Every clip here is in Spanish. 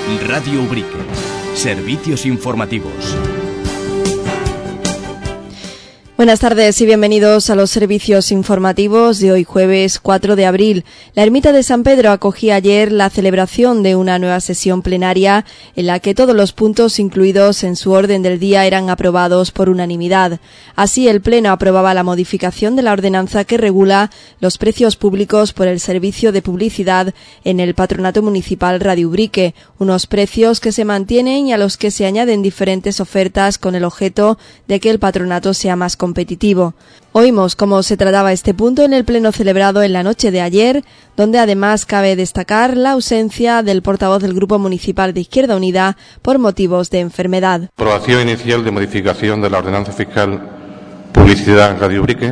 Radio Ubrique. Servicios informativos. Buenas tardes y bienvenidos a los servicios informativos de hoy jueves 4 de abril. La Ermita de San Pedro acogía ayer la celebración de una nueva sesión plenaria en la que todos los puntos incluidos en su orden del día eran aprobados por unanimidad. Así, el Pleno aprobaba la modificación de la ordenanza que regula los precios públicos por el servicio de publicidad en el Patronato Municipal Radio Ubrique, unos precios que se mantienen y a los que se añaden diferentes ofertas con el objeto de que el patronato sea más competitivo. Oímos cómo se trataba este punto en el pleno celebrado en la noche de ayer, donde además cabe destacar la ausencia del portavoz del Grupo Municipal de Izquierda Unida por motivos de enfermedad. Aprobación inicial de modificación de la ordenanza fiscal publicidad en Radio Ubrique.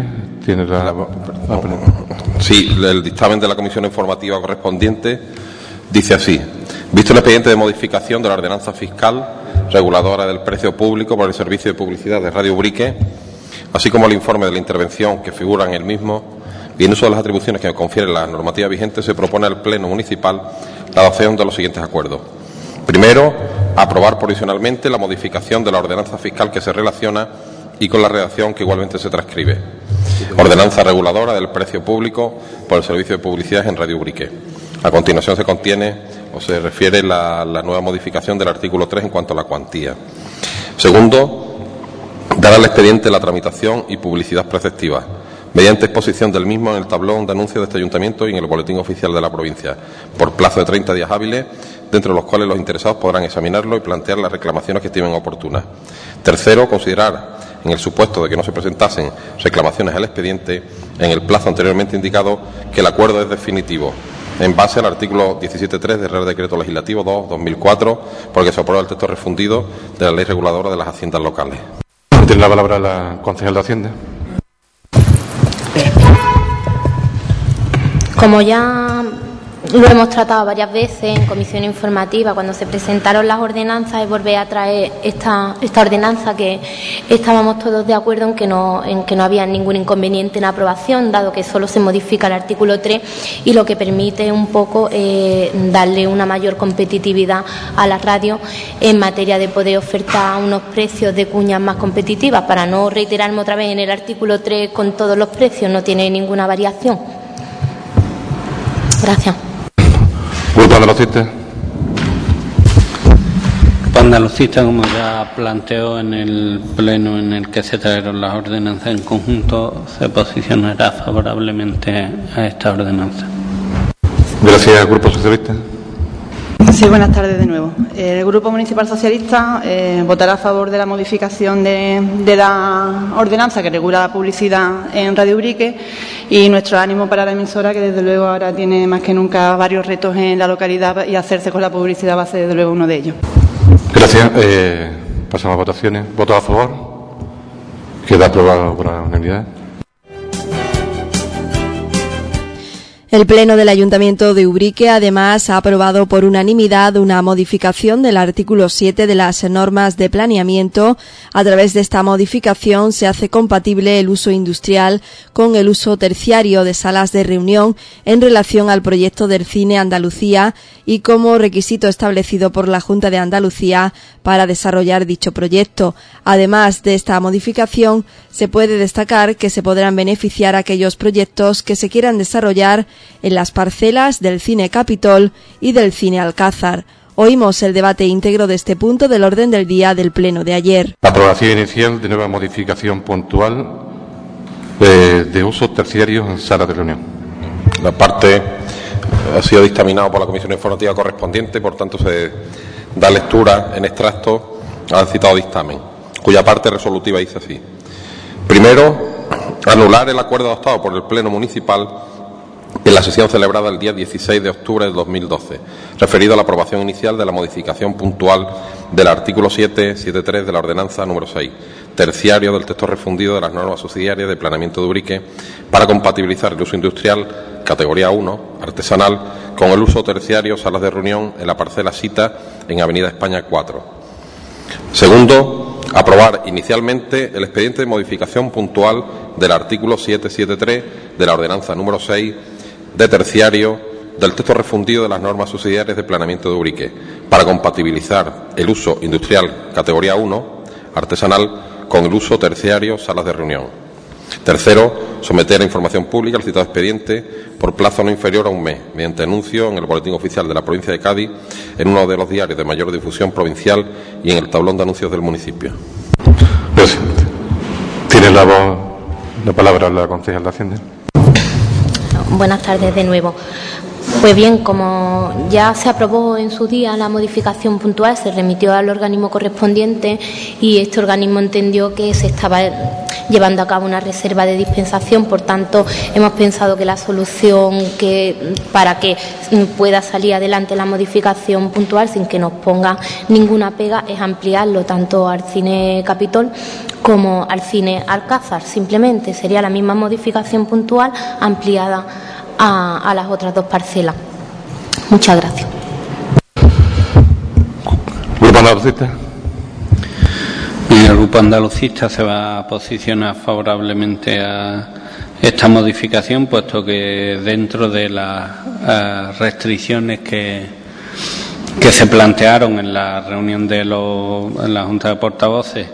Sí, el dictamen de la comisión informativa correspondiente dice así: visto el expediente de modificación de la ordenanza fiscal reguladora del precio público por el servicio de publicidad de Radio Ubrique, así como el informe de la intervención que figura en el mismo, y en uso de las atribuciones que confiere la normativa vigente, se propone al Pleno Municipal la adopción de los siguientes acuerdos. Primero, aprobar provisionalmente la modificación de la ordenanza fiscal que se relaciona y con la redacción que igualmente se transcribe. Ordenanza reguladora del precio público por el servicio de publicidad en Radio Ubrique. A continuación se contiene o se refiere la nueva modificación del artículo 3 en cuanto a la cuantía. Segundo, dar al expediente la tramitación y publicidad preceptiva, mediante exposición del mismo en el tablón de anuncios de este ayuntamiento y en el boletín oficial de la provincia, por plazo de 30 días hábiles, dentro de los cuales los interesados podrán examinarlo y plantear las reclamaciones que estimen oportunas. Tercero, considerar, en el supuesto de que no se presentasen reclamaciones al expediente, en el plazo anteriormente indicado, que el acuerdo es definitivo, en base al artículo 17.3 del Real Decreto Legislativo 2/2004, por el que se aprueba el texto refundido de la Ley Reguladora de las Haciendas Locales. Tiene la palabra la concejal de Hacienda. Como ya lo hemos tratado varias veces en comisión informativa, cuando se presentaron las ordenanzas, es volver a traer esta ordenanza, que estábamos todos de acuerdo en que no había ningún inconveniente en la aprobación, dado que solo se modifica el artículo 3 y lo que permite un poco darle una mayor competitividad a la radio en materia de poder ofertar unos precios de cuñas más competitivas. Para no reiterarme otra vez, en el artículo 3 con todos los precios no tiene ninguna variación. Gracias. Grupo Andalucista. Andalucista, como ya planteó en el pleno en el que se trajeron las ordenanzas en conjunto, se posicionará favorablemente a esta ordenanza. Gracias, Grupo Socialista. Sí, buenas tardes de nuevo. El Grupo Municipal Socialista votará a favor de la modificación de la ordenanza que regula la publicidad en Radio Ubrique, y nuestro ánimo para la emisora, que desde luego ahora tiene más que nunca varios retos en la localidad, y hacerse con la publicidad va a ser desde luego uno de ellos. Gracias. Pasamos a votaciones. ¿Votos a favor? Queda aprobado por unanimidad. El Pleno del Ayuntamiento de Ubrique además ha aprobado por unanimidad una modificación del artículo 7 de las normas de planeamiento. A través de esta modificación se hace compatible el uso industrial con el uso terciario de salas de reunión en relación al proyecto del Cine Andalucía y como requisito establecido por la Junta de Andalucía para desarrollar dicho proyecto. Además de esta modificación, se puede destacar que se podrán beneficiar aquellos proyectos que se quieran desarrollar en las parcelas del Cine Capitol y del Cine Alcázar. Oímos el debate íntegro de este punto del orden del día del pleno de ayer. Aprobación inicial de nueva modificación puntual de usos terciarios en salas de reunión. La parte ha sido dictaminado por la comisión informativa correspondiente, por tanto se da lectura en extracto al citado dictamen, cuya parte resolutiva dice así: primero, anular el acuerdo adoptado por el Pleno Municipal en la sesión celebrada el día 16 de octubre de 2012, referido a la aprobación inicial de la modificación puntual del artículo 7.7.3 de la ordenanza número 6, terciario del texto refundido de las normas subsidiarias de planeamiento de Ubrique, para compatibilizar el uso industrial, categoría 1, artesanal, con el uso terciario, salas de reunión, en la parcela Sita, en Avenida España 4. Segundo, aprobar inicialmente el expediente de modificación puntual del artículo 7.7.3 de la ordenanza número 6 de terciario del texto refundido de las normas subsidiarias de planeamiento de Ubrique, para compatibilizar el uso industrial categoría 1, artesanal, con el uso terciario, salas de reunión. Tercero, someter a información pública el citado expediente por plazo no inferior a un mes, mediante anuncio en el Boletín Oficial de la Provincia de Cádiz, en uno de los diarios de mayor difusión provincial y en el tablón de anuncios del municipio. Gracias. Tiene la palabra la concejal de Hacienda. Buenas tardes de nuevo. Pues bien, como ya se aprobó en su día la modificación puntual, se remitió al organismo correspondiente y este organismo entendió que se estaba llevando a cabo una reserva de dispensación. Por tanto, hemos pensado que la solución para que pueda salir adelante la modificación puntual sin que nos ponga ninguna pega es ampliarlo tanto al cine Capitol como al cine Alcázar. Simplemente sería la misma modificación puntual ampliada a las otras dos parcelas. Muchas gracias. ¿Grupo andalucista? El Grupo Andalucista se va a posicionar favorablemente a esta modificación, puesto que dentro de las restricciones que se plantearon en la reunión en la Junta de Portavoces,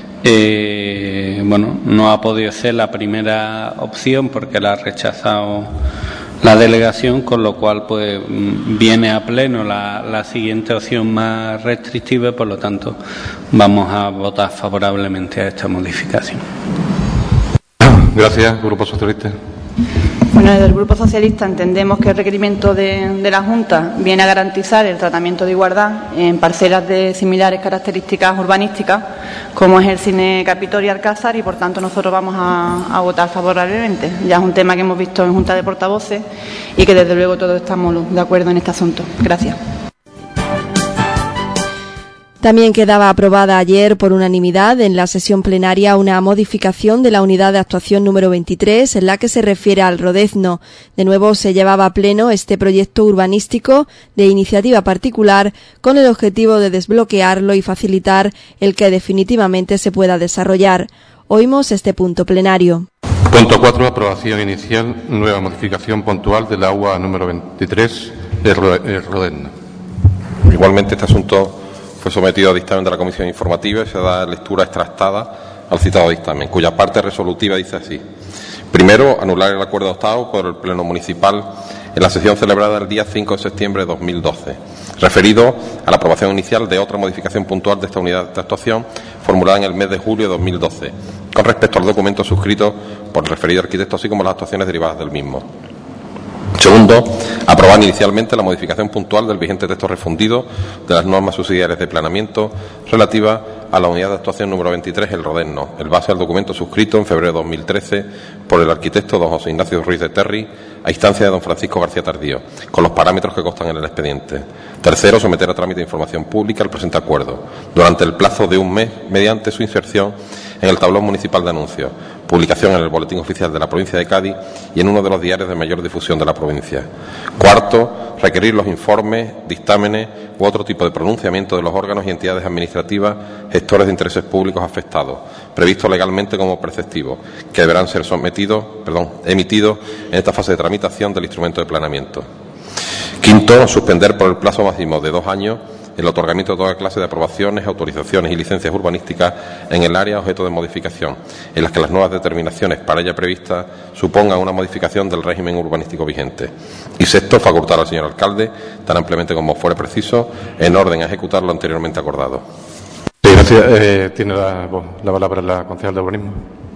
no ha podido ser la primera opción porque la ha rechazado la delegación, con lo cual pues viene a pleno la siguiente opción más restrictiva y por lo tanto vamos a votar favorablemente a esta modificación. Gracias. Grupo Socialista. Bueno, desde el Grupo Socialista entendemos que el requerimiento de la Junta viene a garantizar el tratamiento de igualdad en parcelas de similares características urbanísticas, como es el cine Capitol y Alcázar, y por tanto nosotros vamos a votar favorablemente. Ya es un tema que hemos visto en Junta de Portavoces y que desde luego todos estamos de acuerdo en este asunto. Gracias. También quedaba aprobada ayer por unanimidad en la sesión plenaria una modificación de la unidad de actuación número 23 en la que se refiere al Rodezno. De nuevo se llevaba a pleno este proyecto urbanístico de iniciativa particular con el objetivo de desbloquearlo y facilitar el que definitivamente se pueda desarrollar. Oímos este punto plenario. Punto 4. Aprobación inicial. Nueva modificación puntual del agua número 23, el Rodezno. Igualmente, este asunto fue sometido a dictamen de la Comisión Informativa y se da lectura extractada al citado dictamen, cuya parte resolutiva dice así. Primero, anular el acuerdo adoptado por el Pleno Municipal en la sesión celebrada el día 5 de septiembre de 2012, referido a la aprobación inicial de otra modificación puntual de esta unidad de actuación formulada en el mes de julio de 2012, con respecto al documento suscrito por el referido arquitecto, así como las actuaciones derivadas del mismo. Segundo, aprobar inicialmente la modificación puntual del vigente texto refundido de las normas subsidiarias de planeamiento relativa a la unidad de actuación número 23, el Rodezno, en base al documento suscrito en febrero de 2013 por el arquitecto don José Ignacio Ruiz de Terry, a instancia de don Francisco García Tardío, con los parámetros que constan en el expediente. Tercero, someter a trámite de información pública el presente acuerdo, durante el plazo de un mes, mediante su inserción en el tablón municipal de anuncios, publicación en el Boletín Oficial de la Provincia de Cádiz y en uno de los diarios de mayor difusión de la provincia. Cuarto, requerir los informes, dictámenes u otro tipo de pronunciamiento de los órganos y entidades administrativas gestores de intereses públicos afectados, previsto legalmente como preceptivos, que deberán ser emitidos en esta fase de tramitación del instrumento de planeamiento. Quinto, suspender por el plazo máximo de 2 años el otorgamiento de toda clase de aprobaciones, autorizaciones y licencias urbanísticas en el área objeto de modificación, en las que las nuevas determinaciones para ella previstas supongan una modificación del régimen urbanístico vigente. Y sexto, facultar al señor alcalde, tan ampliamente como fuere preciso, en orden a ejecutar lo anteriormente acordado. Sí, gracias. Tiene la palabra la concejal de urbanismo.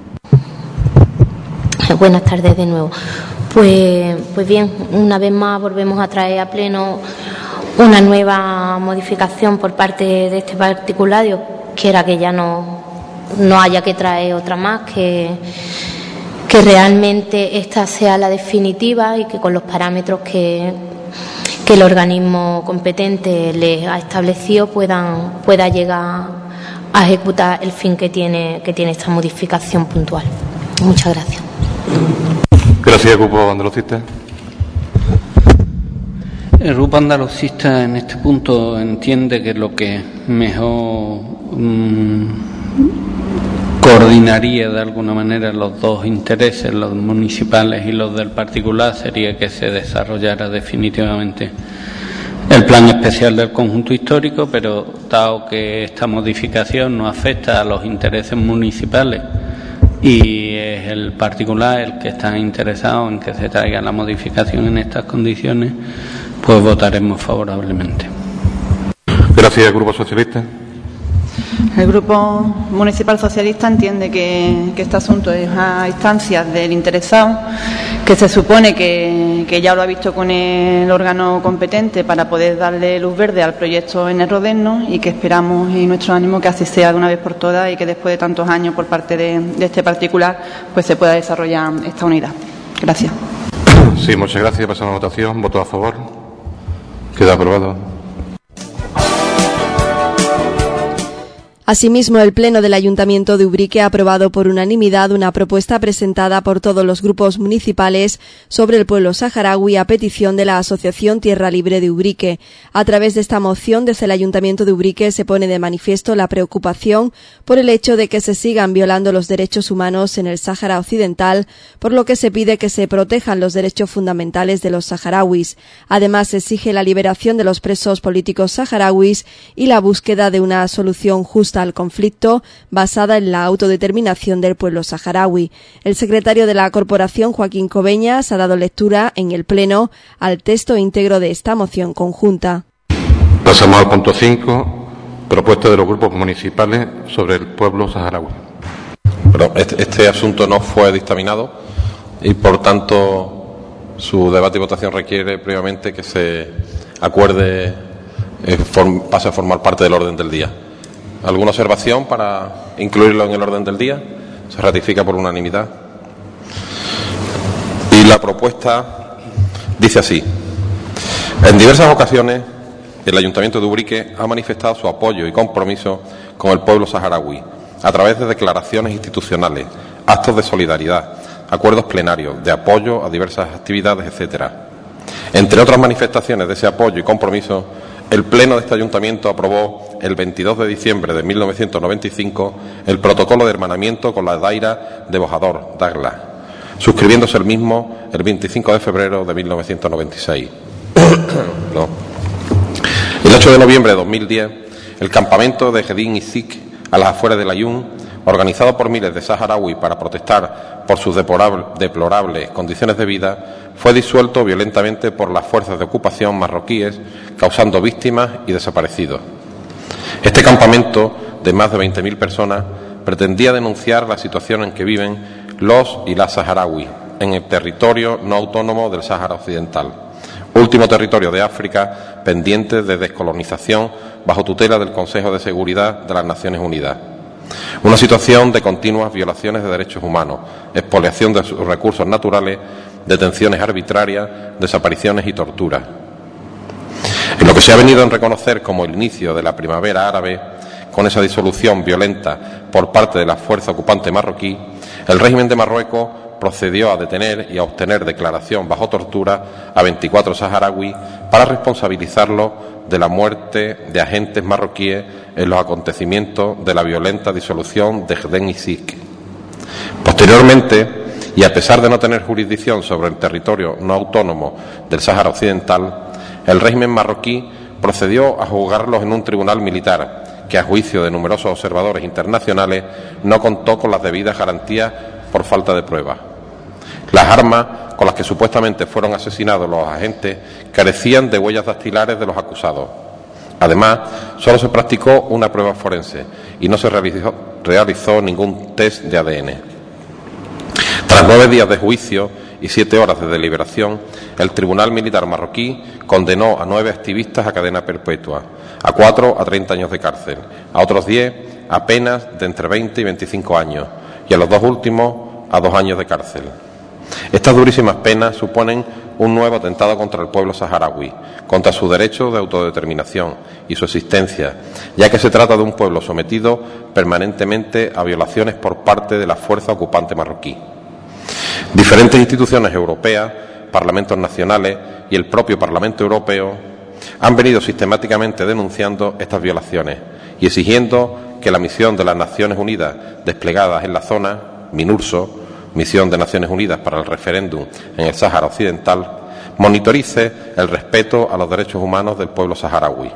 Buenas tardes de nuevo. Pues bien, una vez más volvemos a traer a pleno una nueva modificación por parte de este particulario, que era que ya no haya que traer otra más, que realmente esta sea la definitiva y que con los parámetros que el organismo competente les ha establecido pueda llegar a ejecutar el fin que tiene esta modificación puntual. Muchas gracias. Gracias, Grupo Andalucista. El Grupo Andalucista en este punto entiende que lo que mejor coordinaría de alguna manera los dos intereses, los municipales y los del particular, sería que se desarrollara definitivamente el plan especial del conjunto histórico, pero dado que esta modificación no afecta a los intereses municipales y es el particular el que está interesado en que se traiga la modificación en estas condiciones, pues votaremos favorablemente. Gracias, Grupo Socialista. El Grupo Municipal Socialista entiende que este asunto es a instancias del interesado, que se supone que ya lo ha visto con el órgano competente para poder darle luz verde al proyecto en el Roderno, y que esperamos y nuestro ánimo que así sea de una vez por todas y que después de tantos años por parte de este particular pues se pueda desarrollar esta unidad. Gracias. Sí, muchas gracias. Pasamos a votación. ¿Voto a favor? Queda aprobado. Asimismo, el Pleno del Ayuntamiento de Ubrique ha aprobado por unanimidad una propuesta presentada por todos los grupos municipales sobre el pueblo saharaui a petición de la Asociación Tierra Libre de Ubrique. A través de esta moción, desde el Ayuntamiento de Ubrique se pone de manifiesto la preocupación por el hecho de que se sigan violando los derechos humanos en el Sáhara Occidental, por lo que se pide que se protejan los derechos fundamentales de los saharauis. Además, se exige la liberación de los presos políticos saharauis y la búsqueda de una solución justa al conflicto basada en la autodeterminación del pueblo saharaui. El secretario de la Corporación, Joaquín Cobeñas, ha dado lectura en el Pleno al texto íntegro de esta moción conjunta. Pasamos al punto 5, propuesta de los grupos municipales sobre el pueblo saharaui. Pero este asunto no fue dictaminado y, por tanto, su debate y votación requiere previamente que se acuerde, pase a formar parte del orden del día. ¿Alguna observación para incluirlo en el orden del día? Se ratifica por unanimidad. Y la propuesta dice así: en diversas ocasiones el Ayuntamiento de Ubrique ha manifestado su apoyo y compromiso con el pueblo saharaui a través de declaraciones institucionales, actos de solidaridad, acuerdos plenarios, de apoyo a diversas actividades, etcétera. Entre otras manifestaciones de ese apoyo y compromiso, el Pleno de este Ayuntamiento aprobó el 22 de diciembre de 1995 el protocolo de hermanamiento con la Daira de Bojador, Dagla, suscribiéndose el mismo el 25 de febrero de 1996. No. El 8 de noviembre de 2010, el campamento de Jedin Izik, a las afueras de Layún, organizado por miles de saharauis para protestar por sus deplorables condiciones de vida, fue disuelto violentamente por las fuerzas de ocupación marroquíes, causando víctimas y desaparecidos. Este campamento, de más de 20.000 personas, pretendía denunciar la situación en que viven los y las saharauis en el territorio no autónomo del Sáhara Occidental, último territorio de África pendiente de descolonización bajo tutela del Consejo de Seguridad de las Naciones Unidas. Una situación de continuas violaciones de derechos humanos, expoliación de sus recursos naturales, detenciones arbitrarias, desapariciones y torturas. En lo que se ha venido a reconocer como el inicio de la primavera árabe, con esa disolución violenta por parte de la fuerza ocupante marroquí, el régimen de Marruecos procedió a detener y a obtener declaración bajo tortura a 24 saharauis para responsabilizarlos de la muerte de agentes marroquíes en los acontecimientos de la violenta disolución de Jedin Izik. Posteriormente, y a pesar de no tener jurisdicción sobre el territorio no autónomo del Sáhara Occidental, el régimen marroquí procedió a juzgarlos en un tribunal militar que, a juicio de numerosos observadores internacionales, no contó con las debidas garantías por falta de pruebas. Las armas con las que supuestamente fueron asesinados los agentes carecían de huellas dactilares de los acusados. Además, solo se practicó una prueba forense y no se realizó ningún test de ADN. Tras 9 días de juicio y 7 horas de deliberación, el Tribunal Militar marroquí condenó a 9 activistas a cadena perpetua, a 4 a 30 años de cárcel, a otros 10 a penas de entre 20 y 25 años y a los 2 últimos a 2 años de cárcel. Estas durísimas penas suponen un nuevo atentado contra el pueblo saharaui, contra su derecho de autodeterminación y su existencia, ya que se trata de un pueblo sometido permanentemente a violaciones por parte de la fuerza ocupante marroquí. Diferentes instituciones europeas, parlamentos nacionales y el propio Parlamento Europeo han venido sistemáticamente denunciando estas violaciones y exigiendo que la misión de las Naciones Unidas desplegadas en la zona, MINURSO, Misión de Naciones Unidas para el Referéndum en el Sáhara Occidental, monitorice el respeto a los derechos humanos del pueblo saharaui.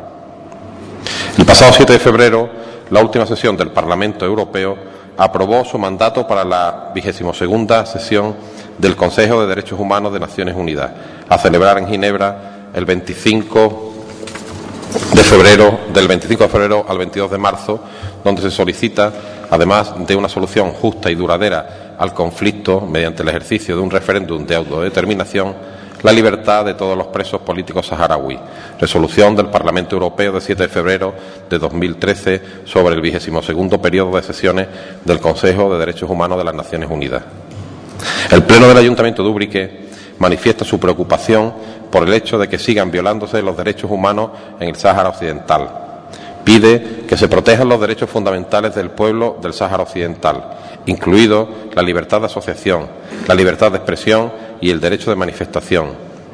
El pasado 7 de febrero, la última sesión del Parlamento Europeo aprobó su mandato para la 22ª sesión del Consejo de Derechos Humanos de Naciones Unidas, a celebrar en Ginebra el 25 de febrero al 22 de marzo, donde se solicita, además de una solución justa y duradera al conflicto mediante el ejercicio de un referéndum de autodeterminación, la libertad de todos los presos políticos saharauis. Resolución del Parlamento Europeo de 7 de febrero de 2013 sobre el 22º periodo de sesiones del Consejo de Derechos Humanos de las Naciones Unidas. El Pleno del Ayuntamiento de Ubrique manifiesta su preocupación por el hecho de que sigan violándose los derechos humanos en el Sáhara Occidental. Pide que se protejan los derechos fundamentales del pueblo del Sáhara Occidental, incluido la libertad de asociación, la libertad de expresión y el derecho de manifestación.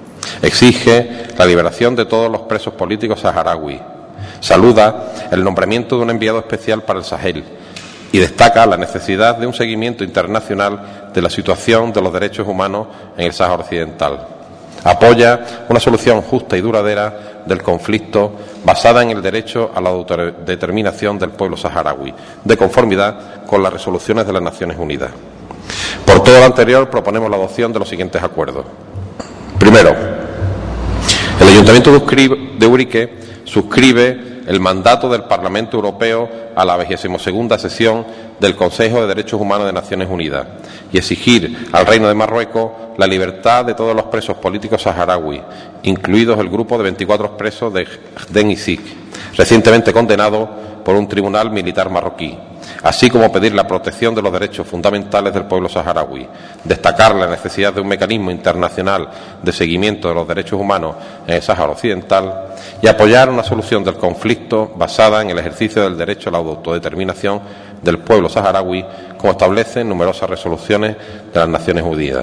Exige la liberación de todos los presos políticos saharauis. Saluda el nombramiento de un enviado especial para el Sahel y destaca la necesidad de un seguimiento internacional de la situación de los derechos humanos en el Sáhara Occidental. Apoya una solución justa y duradera del conflicto basada en el derecho a la autodeterminación del pueblo saharaui, de conformidad con las resoluciones de las Naciones Unidas. Por todo lo anterior, proponemos la adopción de los siguientes acuerdos. Primero, el Ayuntamiento de Ubrique suscribe el mandato del Parlamento Europeo a la 22ª sesión del Consejo de Derechos Humanos de Naciones Unidas y exigir al Reino de Marruecos la libertad de todos los presos políticos saharauis, incluidos el grupo de 24 presos de Gden Izik, recientemente condenado por un tribunal militar marroquí, así como pedir la protección de los derechos fundamentales del pueblo saharaui, destacar la necesidad de un mecanismo internacional de seguimiento de los derechos humanos en el Sáhara Occidental y apoyar una solución del conflicto basada en el ejercicio del derecho a la autodeterminación del pueblo saharaui, como establecen numerosas resoluciones de las Naciones Unidas.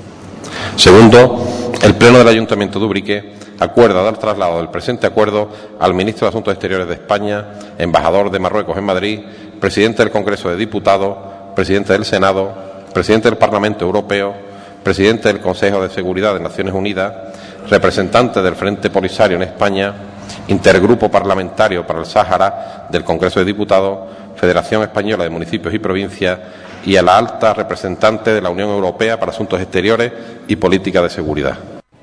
Segundo, el Pleno del Ayuntamiento de Ubrique acuerda dar traslado del presente acuerdo al Ministro de Asuntos Exteriores de España, embajador de Marruecos en Madrid, presidente del Congreso de Diputados, presidente del Senado, presidente del Parlamento Europeo, presidente del Consejo de Seguridad de Naciones Unidas, representante del Frente Polisario en España, Intergrupo Parlamentario para el Sáhara del Congreso de Diputados, Federación Española de Municipios y Provincias y a la alta representante de la Unión Europea para Asuntos Exteriores y Política de Seguridad.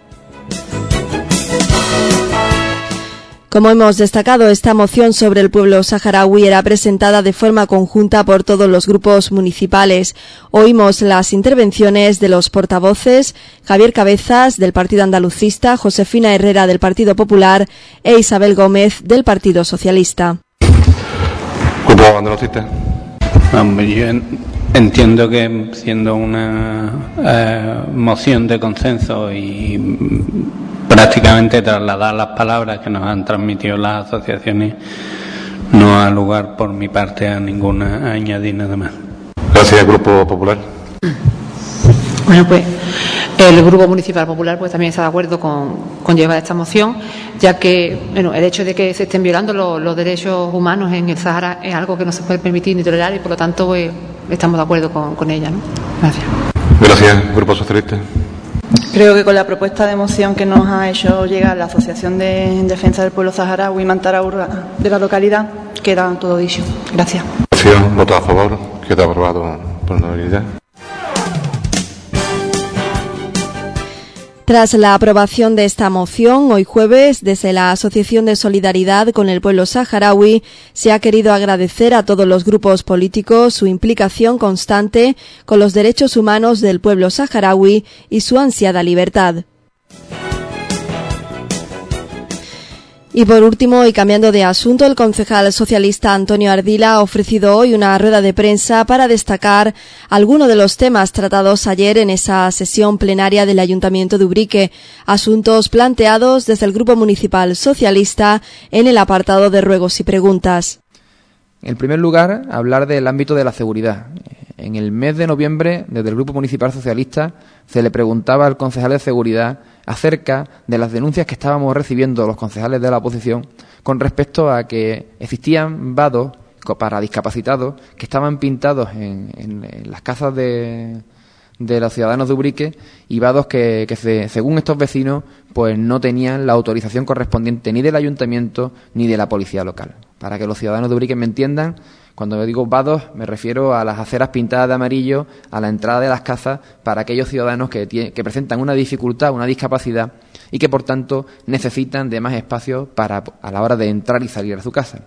Como hemos destacado, esta moción sobre el pueblo saharaui era presentada de forma conjunta por todos los grupos municipales. Oímos las intervenciones de los portavoces Javier Cabezas, del Partido Andalucista, Josefina Herrera, del Partido Popular e Isabel Gómez, del Partido Socialista. Grupo Andalucista. Hombre, yo entiendo que siendo una moción de consenso y prácticamente trasladar las palabras que nos han transmitido las asociaciones, no ha lugar por mi parte a ninguna añadir nada más. Gracias, Grupo Popular. Bueno, pues el Grupo Municipal Popular pues también está de acuerdo con llevar esta moción, ya que el hecho de que se estén violando los derechos humanos en el Sahara es algo que no se puede permitir ni tolerar y por lo tanto pues, estamos de acuerdo con ella, ¿no? Gracias. Gracias, Grupo Socialista. Creo que con la propuesta de moción que nos ha hecho llegar la Asociación de Defensa del Pueblo Saharaui Mantara Urra de la localidad queda todo dicho. Gracias. Voto a favor. Queda aprobado por unanimidad. Tras la aprobación de esta moción, hoy jueves, desde la Asociación de Solidaridad con el Pueblo Saharaui, se ha querido agradecer a todos los grupos políticos su implicación constante con los derechos humanos del pueblo saharaui y su ansiada libertad. Y por último, y cambiando de asunto, el concejal socialista Antonio Ardila ha ofrecido hoy una rueda de prensa para destacar algunos de los temas tratados ayer en esa sesión plenaria del Ayuntamiento de Ubrique, asuntos planteados desde el Grupo Municipal Socialista en el apartado de ruegos y preguntas. En primer lugar, hablar del ámbito de la seguridad. En el mes de noviembre, desde el Grupo Municipal Socialista, se le preguntaba al concejal de Seguridad acerca de las denuncias que estábamos recibiendo los concejales de la oposición con respecto a que existían vados para discapacitados que estaban pintados en las casas de de los ciudadanos de Ubrique, y vados que según estos vecinos, pues no tenían la autorización correspondiente ni del ayuntamiento ni de la policía local. Para que los ciudadanos de Ubrique me entiendan, cuando digo vados me refiero a las aceras pintadas de amarillo a la entrada de las casas para aquellos ciudadanos que presentan una dificultad, una discapacidad y que por tanto necesitan de más espacio a la hora de entrar y salir de su casa.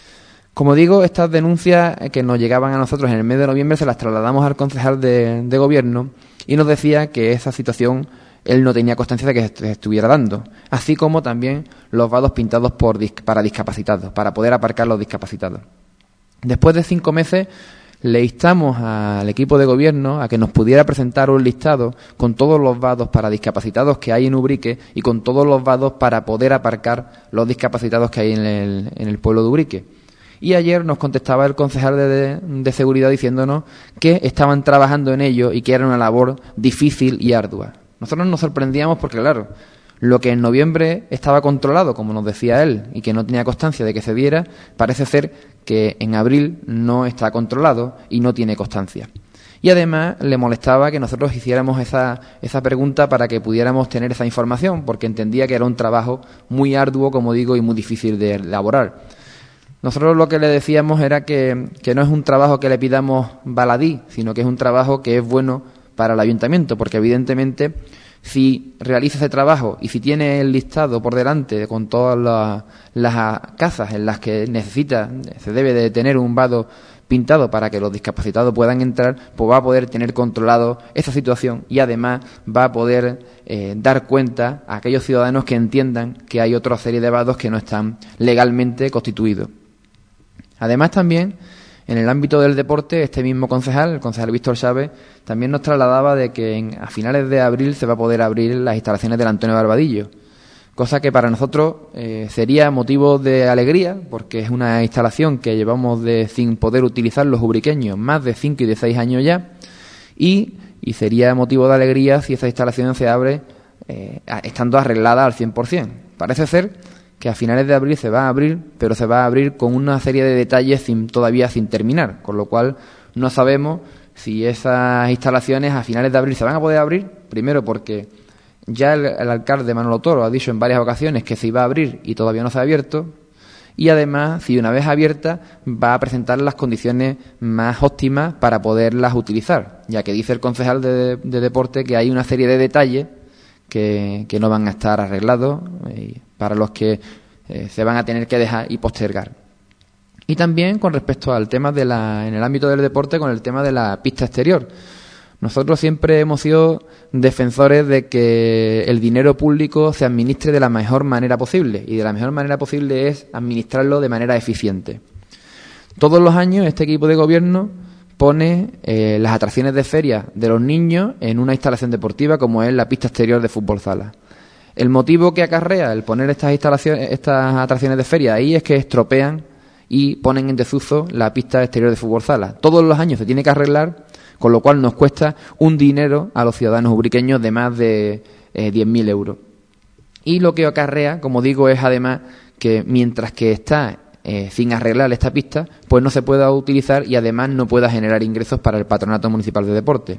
Como digo, estas denuncias que nos llegaban a nosotros en el mes de noviembre se las trasladamos al concejal de gobierno y nos decía que esa situación él no tenía constancia de que se estuviera dando, así como también los vados pintados para discapacitados, para poder aparcar los discapacitados. Después de 5 meses le instamos al equipo de gobierno a que nos pudiera presentar un listado con todos los vados para discapacitados que hay en Ubrique y con todos los vados para poder aparcar los discapacitados que hay en el pueblo de Ubrique. Y ayer nos contestaba el concejal de seguridad diciéndonos que estaban trabajando en ello y que era una labor difícil y ardua. Nosotros nos sorprendíamos porque, claro, lo que en noviembre estaba controlado, como nos decía él, y que no tenía constancia de que se diera, parece ser que en abril no está controlado y no tiene constancia. Y además le molestaba que nosotros hiciéramos esa pregunta para que pudiéramos tener esa información, porque entendía que era un trabajo muy arduo, como digo, y muy difícil de elaborar. Nosotros lo que le decíamos era que no es un trabajo que le pidamos baladí, sino que es un trabajo que es bueno para el ayuntamiento, porque evidentemente si realiza ese trabajo y si tiene el listado por delante con todas las casas en las que se debe de tener un vado pintado para que los discapacitados puedan entrar, pues va a poder tener controlado esa situación y además va a poder dar cuenta a aquellos ciudadanos que entiendan que hay otra serie de vados que no están legalmente constituidos. Además también, en el ámbito del deporte, este mismo concejal, el concejal Víctor Chávez, también nos trasladaba de que a finales de abril se va a poder abrir las instalaciones del Antonio Barbadillo, cosa que para nosotros sería motivo de alegría, porque es una instalación que llevamos sin poder utilizar los ubriqueños más de 5 y de 6 años ya, y sería motivo de alegría si esa instalación se abre estando arreglada al 100%. Parece ser que a finales de abril se va a abrir, pero se va a abrir con una serie de detalles todavía sin terminar, con lo cual no sabemos si esas instalaciones a finales de abril se van a poder abrir, primero porque ya el alcalde Manolo Toro ha dicho en varias ocasiones que se iba a abrir y todavía no se ha abierto, y además, si una vez abierta, va a presentar las condiciones más óptimas para poderlas utilizar, ya que dice el concejal de deporte que hay una serie de detalles que no van a estar arreglados para los que se van a tener que dejar y postergar. Y también con respecto al tema en el ámbito del deporte, con el tema de la pista exterior. Nosotros siempre hemos sido defensores de que el dinero público se administre de la mejor manera posible, y de la mejor manera posible es administrarlo de manera eficiente. Todos los años este equipo de gobierno pone las atracciones de feria de los niños en una instalación deportiva como es la pista exterior de fútbol sala. El motivo que acarrea el poner estas atracciones de feria ahí es que estropean y ponen en desuso la pista exterior de fútbol sala. Todos los años se tiene que arreglar, con lo cual nos cuesta un dinero a los ciudadanos ubriqueños de más de 10.000 euros. Y lo que acarrea, como digo, es además que mientras que está sin arreglar esta pista, pues no se pueda utilizar y además no pueda generar ingresos para el Patronato Municipal de Deporte.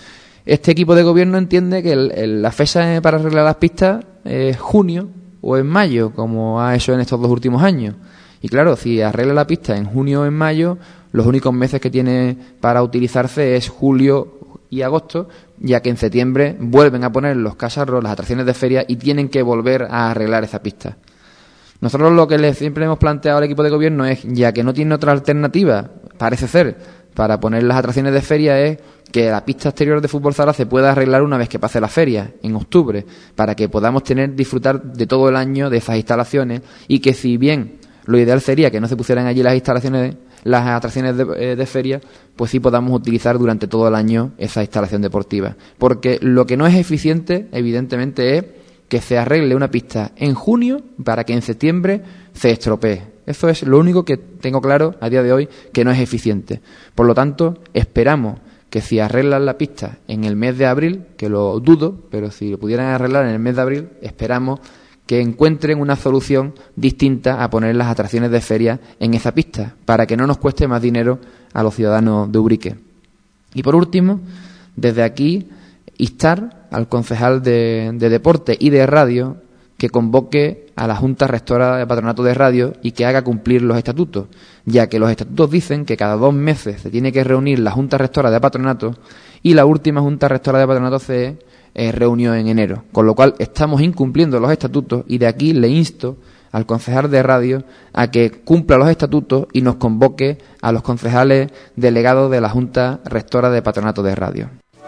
Este equipo de gobierno entiende que la fecha para arreglar las pistas es junio o en mayo, como ha hecho en estos 2 últimos años. Y claro, si arregla la pista en junio o en mayo, los únicos meses que tiene para utilizarse es julio y agosto, ya que en septiembre vuelven a poner los cacharros, las atracciones de feria y tienen que volver a arreglar esa pista. Nosotros lo que siempre hemos planteado al equipo de gobierno es, ya que no tiene otra alternativa, parece ser, para poner las atracciones de feria, es que la pista exterior de fútbol sala se pueda arreglar una vez que pase la feria, en octubre, para que podamos disfrutar de todo el año de esas instalaciones y que si bien lo ideal sería que no se pusieran allí las atracciones de feria, pues sí podamos utilizar durante todo el año esa instalación deportiva. Porque lo que no es eficiente, evidentemente, es que se arregle una pista en junio para que en septiembre se estropee. Eso es lo único que tengo claro a día de hoy que no es eficiente. Por lo tanto, esperamos que si arreglan la pista en el mes de abril, que lo dudo, pero si lo pudieran arreglar en el mes de abril, esperamos que encuentren una solución distinta a poner las atracciones de feria en esa pista, para que no nos cueste más dinero a los ciudadanos de Ubrique. Y por último, Desde aquí, instar al concejal de Deporte y de Radio que convoque a la Junta Rectora de Patronato de Radio y que haga cumplir los estatutos, ya que los estatutos dicen que cada 2 meses se tiene que reunir la Junta Rectora de Patronato y la última Junta Rectora de Patronato se reunió en enero, con lo cual estamos incumpliendo los estatutos y de aquí le insto al concejal de Radio a que cumpla los estatutos y nos convoque a los concejales delegados de la Junta Rectora de Patronato de Radio.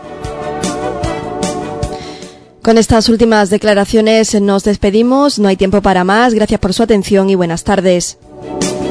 Con estas últimas declaraciones nos despedimos, no hay tiempo para más, gracias por su atención y buenas tardes.